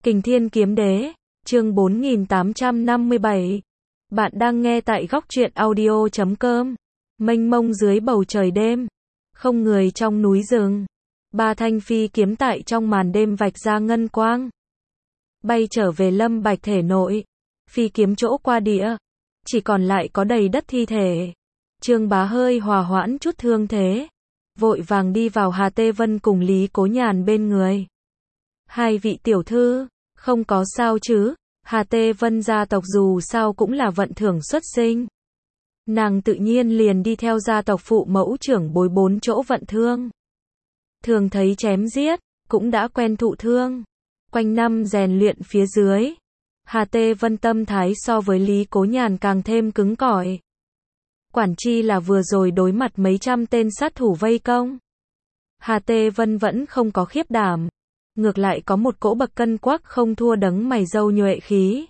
Kình Thiên Kiếm Đế, chương 4857. Bạn đang nghe tại góc truyện audio.com. Mênh mông dưới bầu trời đêm, không người trong núi rừng. Ba thanh phi kiếm tại trong màn đêm vạch ra ngân quang. Bay trở về Lâm Bạch thể nội. Phi kiếm chỗ qua địa, chỉ còn lại có đầy đất thi thể. Trương Bá hơi hòa hoãn chút thương thế, vội vàng đi vào Hà Tê Vân cùng Lý Cố Nhàn bên người. Hai vị tiểu thư, không có sao chứ? Hà Tê Vân gia tộc dù sao cũng là vận thưởng xuất sinh. Nàng tự nhiên liền đi theo gia tộc phụ mẫu trưởng bối 4 chỗ vận thương. Thường thấy chém giết, cũng đã quen thụ thương. Quanh năm rèn luyện phía dưới, Hà Tê Vân tâm thái so với Lý Cố Nhàn càng thêm cứng cỏi. Quản chi là vừa rồi đối mặt mấy trăm tên sát thủ vây công. Hà Tê Vân vẫn không có khiếp đảm. Ngược lại có một cỗ bậc cân quắc không thua đấng mày râu nhuệ khí.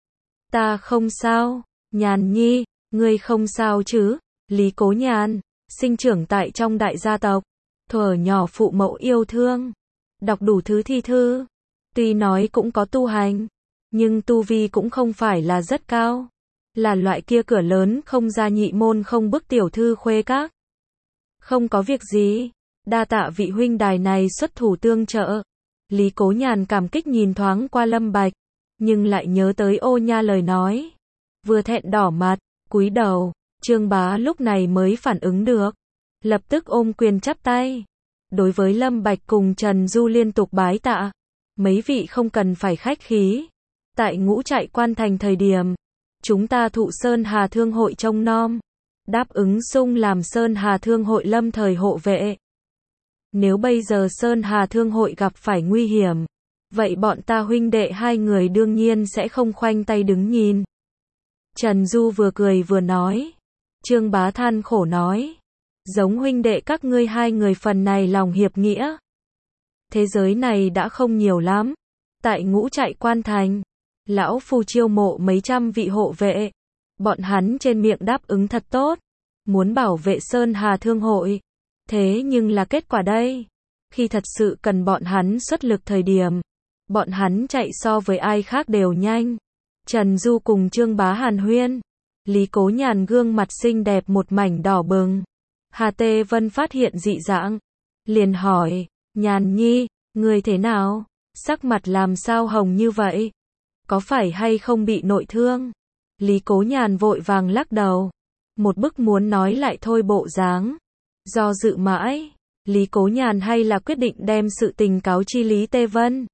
Ta không sao, Nhàn nhi, ngươi không sao chứ? Lý Cố Nhàn, sinh trưởng tại trong đại gia tộc, thuở nhỏ phụ mẫu yêu thương, đọc đủ thứ thi thư, tuy nói cũng có tu hành, nhưng tu vi cũng không phải là rất cao, là loại kia cửa lớn không ra nhị môn không bước tiểu thư khuê các. Không có việc gì, đa tạ vị huynh đài này xuất thủ tương trợ. Lý Cố Nhàn cảm kích nhìn thoáng qua Lâm Bạch, nhưng lại nhớ tới Ô Nha lời nói, vừa thẹn đỏ mặt, cúi đầu. Trương Bá lúc này mới phản ứng được, lập tức ôm quyền chắp tay. Đối với Lâm Bạch cùng Trần Du liên tục bái tạ, mấy vị không cần phải khách khí. Tại Ngũ Trại Quan Thành thời điểm, chúng ta thụ Sơn Hà Thương hội trông nom, đáp ứng sung làm Sơn Hà Thương hội lâm thời hộ vệ. Nếu bây giờ Sơn Hà Thương hội gặp phải nguy hiểm, vậy bọn ta huynh đệ hai người đương nhiên sẽ không khoanh tay đứng nhìn. Trần Du vừa cười vừa nói. Trương Bá than khổ nói, giống huynh đệ các ngươi hai người phần này lòng hiệp nghĩa. Thế giới này đã không nhiều lắm. Tại Ngũ Trại Quan Thành, lão phu chiêu mộ mấy trăm vị hộ vệ. Bọn hắn trên miệng đáp ứng thật tốt, muốn bảo vệ Sơn Hà Thương hội. Thế nhưng là kết quả đây, khi thật sự cần bọn hắn xuất lực thời điểm, bọn hắn chạy so với ai khác đều nhanh. Trần Du cùng Trương Bá hàn huyên, Lý Cố Nhàn gương mặt xinh đẹp một mảnh đỏ bừng. Hà Tê Vân phát hiện dị dạng, liền hỏi, Nhàn nhi, người thế nào? Sắc mặt làm sao hồng như vậy? Có phải hay không bị nội thương? Lý Cố Nhàn vội vàng lắc đầu, một bức muốn nói lại thôi bộ dáng. Do dự mãi, Lý Cố Nhàn hay là quyết định đem sự tình cáo chi Lý Tê Vân.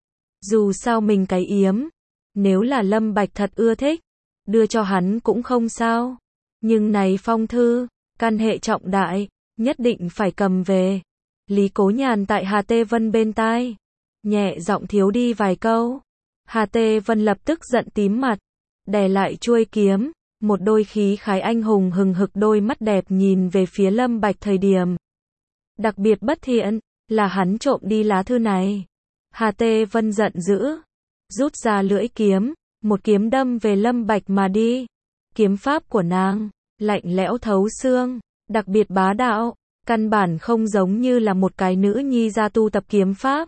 Dù sao mình cái yếm, nếu là Lâm Bạch thật ưa thích, đưa cho hắn cũng không sao. Nhưng này phong thư, căn hệ trọng đại, nhất định phải cầm về. Lý Cố Nhàn tại Hà Tê Vân bên tai, nhẹ giọng thiếu đi vài câu. Hà Tê Vân lập tức giận tím mặt, đè lại chuôi kiếm. Một đôi khí khái anh hùng hừng hực đôi mắt đẹp nhìn về phía Lâm Bạch thời điểm. Đặc biệt bất thiện, là hắn trộm đi lá thư này. Hà Tê Vân giận dữ, rút ra lưỡi kiếm, một kiếm đâm về Lâm Bạch mà đi. Kiếm pháp của nàng, lạnh lẽo thấu xương, đặc biệt bá đạo, căn bản không giống như là một cái nữ nhi gia tu tập kiếm pháp.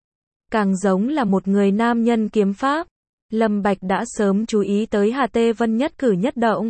Càng giống là một người nam nhân kiếm pháp. Lâm Bạch đã sớm chú ý tới Hà Tê Vân nhất cử nhất động.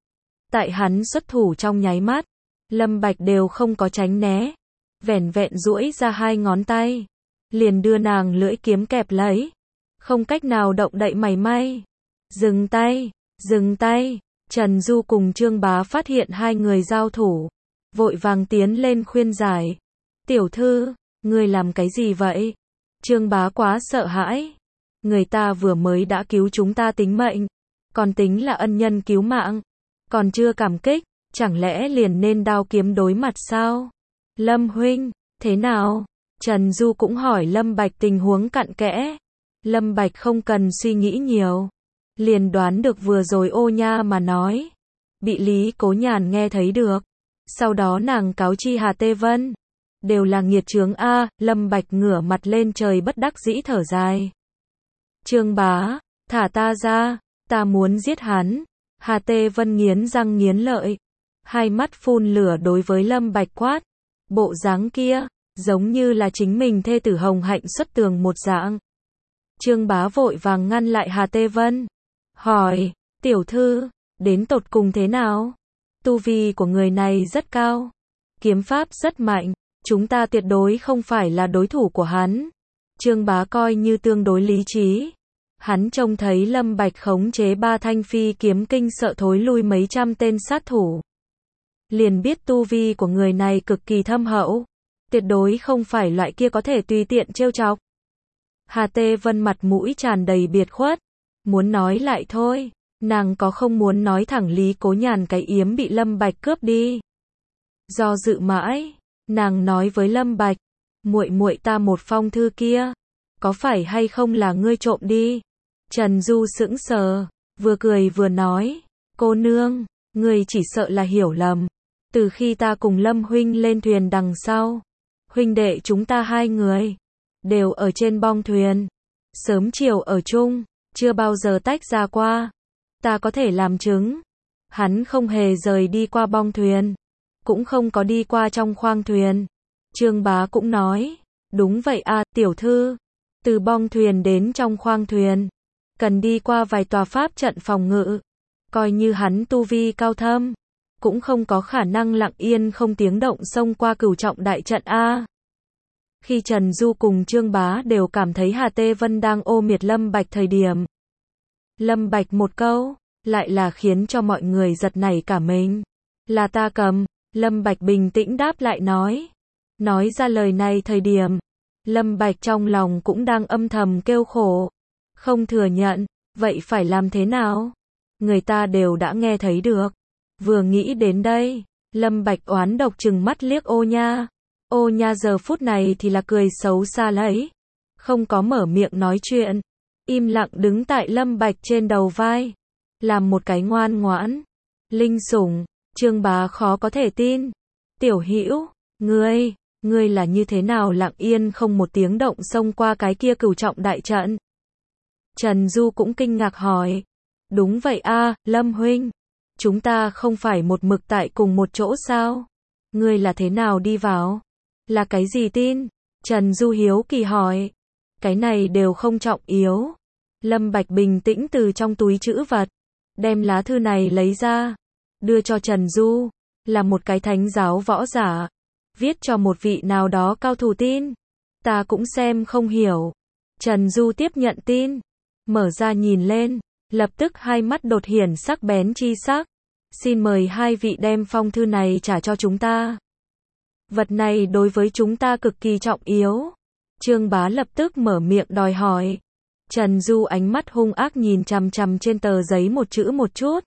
Tại hắn xuất thủ trong nháy mắt, Lâm Bạch đều không có tránh né, vẻn vẹn duỗi ra hai ngón tay, liền đưa nàng lưỡi kiếm kẹp lấy, không cách nào động đậy mảy may. Dừng tay, dừng tay. Trần Du cùng Trương Bá phát hiện hai người giao thủ, vội vàng tiến lên khuyên giải. Tiểu thư, ngươi làm cái gì vậy? Trương Bá quá sợ hãi. Người ta vừa mới đã cứu chúng ta tính mệnh, còn tính là ân nhân cứu mạng, còn chưa cảm kích, chẳng lẽ liền nên đao kiếm đối mặt sao? Lâm huynh, thế nào? Trần Du cũng hỏi Lâm Bạch tình huống cặn kẽ. Lâm Bạch không cần suy nghĩ nhiều, liền đoán được vừa rồi Ô Nha mà nói, bị Lý Cố Nhàn nghe thấy được. Sau đó nàng cáo chi Hà Tê Vân, đều là nghiệt chướng a. Lâm Bạch ngửa mặt lên trời bất đắc dĩ thở dài. Trương Bá, thả ta ra, ta muốn giết hắn. Hà Tê Vân nghiến răng nghiến lợi, hai mắt phun lửa đối với Lâm Bạch quát. Bộ dáng kia, giống như là chính mình thê tử hồng hạnh xuất tường một dạng. Trương Bá vội vàng ngăn lại Hà Tê Vân. Hỏi, tiểu thư, đến tột cùng thế nào? Tu vi của người này rất cao. Kiếm pháp rất mạnh. Chúng ta tuyệt đối không phải là đối thủ của hắn. Trương Bá coi như tương đối lý trí. Hắn trông thấy Lâm Bạch khống chế 3 thanh phi kiếm kinh sợ thối lui mấy trăm tên sát thủ. Liền biết tu vi của người này cực kỳ thâm hậu. Tuyệt đối không phải loại kia có thể tùy tiện trêu chọc. Hà Tê Vân mặt mũi tràn đầy biệt khuất. Muốn nói lại thôi. Nàng có không muốn nói thẳng Lý Cố Nhàn cái yếm bị Lâm Bạch cướp đi. Do dự mãi, nàng nói với Lâm Bạch, muội muội ta một phong thư kia, có phải hay không là ngươi trộm đi? Trần Du sững sờ, vừa cười vừa nói, cô nương, ngươi chỉ sợ là hiểu lầm. Từ khi ta cùng Lâm huynh lên thuyền đằng sau, huynh đệ chúng ta 2 người đều ở trên bong thuyền, sớm chiều ở chung, chưa bao giờ tách ra qua. Ta có thể làm chứng, hắn không hề rời đi qua bong thuyền, cũng không có đi qua trong khoang thuyền. Trương Bá cũng nói, đúng vậy à, tiểu thư, từ bong thuyền đến trong khoang thuyền, cần đi qua vài tòa pháp trận phòng ngự, coi như hắn tu vi cao thâm, cũng không có khả năng lặng yên không tiếng động xông qua Cửu Trọng đại trận a. Khi Trần Du cùng Trương Bá đều cảm thấy Hà Tê Vân đang ô miệt Lâm Bạch thời điểm, Lâm Bạch một câu, lại là khiến cho mọi người giật nảy cả mình. Là ta cầm. Lâm Bạch bình tĩnh đáp lại nói. Nói ra lời này thời điểm, Lâm Bạch trong lòng cũng đang âm thầm kêu khổ. Không thừa nhận, vậy phải làm thế nào? Người ta đều đã nghe thấy được. Vừa nghĩ đến đây, Lâm Bạch oán độc trừng mắt liếc Ô Nha. Ô Nha giờ phút này thì là cười xấu xa lấy. Không có mở miệng nói chuyện. Im lặng đứng tại Lâm Bạch trên đầu vai. Làm một cái ngoan ngoãn. Linh sủng. Trương Bá khó có thể tin. Tiểu Hữu, ngươi là như thế nào lặng yên không một tiếng động xông qua cái kia Cửu Trọng đại trận? Trần Du cũng kinh ngạc hỏi. Đúng vậy a, Lâm huynh. Chúng ta không phải một mực tại cùng một chỗ sao? Ngươi là thế nào đi vào? Là cái gì tin? Trần Du hiếu kỳ hỏi. Cái này đều không trọng yếu. Lâm Bạch bình tĩnh từ trong túi trữ vật, đem lá thư này lấy ra, đưa cho Trần Du, là một cái thánh giáo võ giả, viết cho một vị nào đó cao thủ tin. Ta cũng xem không hiểu. Trần Du tiếp nhận tin, mở ra nhìn lên, lập tức hai mắt đột hiển sắc bén chi sắc. Xin mời hai vị đem phong thư này trả cho chúng ta. Vật này đối với chúng ta cực kỳ trọng yếu. Trương Bá lập tức mở miệng đòi hỏi. Trần Du ánh mắt hung ác nhìn chằm chằm trên tờ giấy một chữ một chút.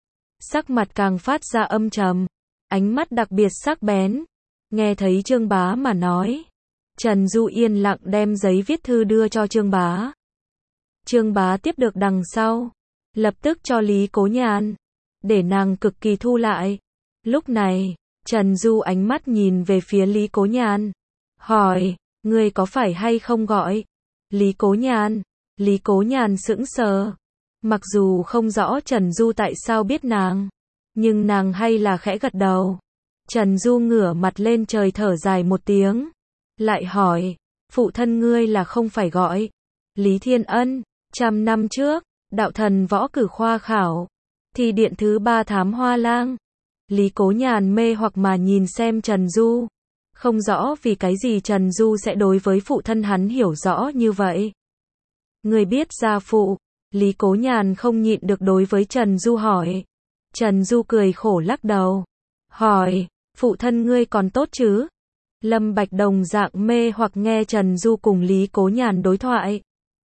Sắc mặt càng phát ra âm trầm, ánh mắt đặc biệt sắc bén. Nghe thấy Trương Bá mà nói, Trần Du yên lặng đem giấy viết thư đưa cho Trương Bá. Trương Bá tiếp được đằng sau, lập tức cho Lý Cố Nhàn, để nàng cực kỳ thu lại. Lúc này, Trần Du ánh mắt nhìn về phía Lý Cố Nhàn, hỏi, ngươi có phải hay không gọi Lý Cố Nhàn? Lý Cố Nhàn sững sờ. Mặc dù không rõ Trần Du tại sao biết nàng, nhưng nàng hay là khẽ gật đầu. Trần Du ngửa mặt lên trời thở dài một tiếng, lại hỏi, phụ thân ngươi là không phải gọi Lý Thiên Ân? 100 năm trước, đạo thần võ cử khoa khảo, thi điện thứ 3 thám hoa lang. Lý Cố Nhàn mê hoặc mà nhìn xem Trần Du, không rõ vì cái gì Trần Du sẽ đối với phụ thân hắn hiểu rõ như vậy. Người biết gia phụ? Lý Cố Nhàn không nhịn được đối với Trần Du hỏi. Trần Du cười khổ lắc đầu, hỏi, phụ thân ngươi còn tốt chứ? Lâm Bạch đồng dạng mê hoặc nghe Trần Du cùng Lý Cố Nhàn đối thoại.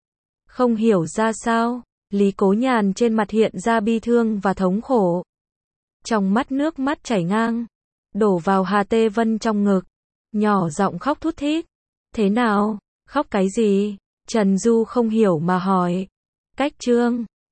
Không hiểu ra sao, Lý Cố Nhàn trên mặt hiện ra bi thương và thống khổ. Trong mắt nước mắt chảy ngang, đổ vào Hà Tê Vân trong ngực, nhỏ giọng khóc thút thít. Thế nào? Khóc cái gì? Trần Du không hiểu mà hỏi. Cách Trương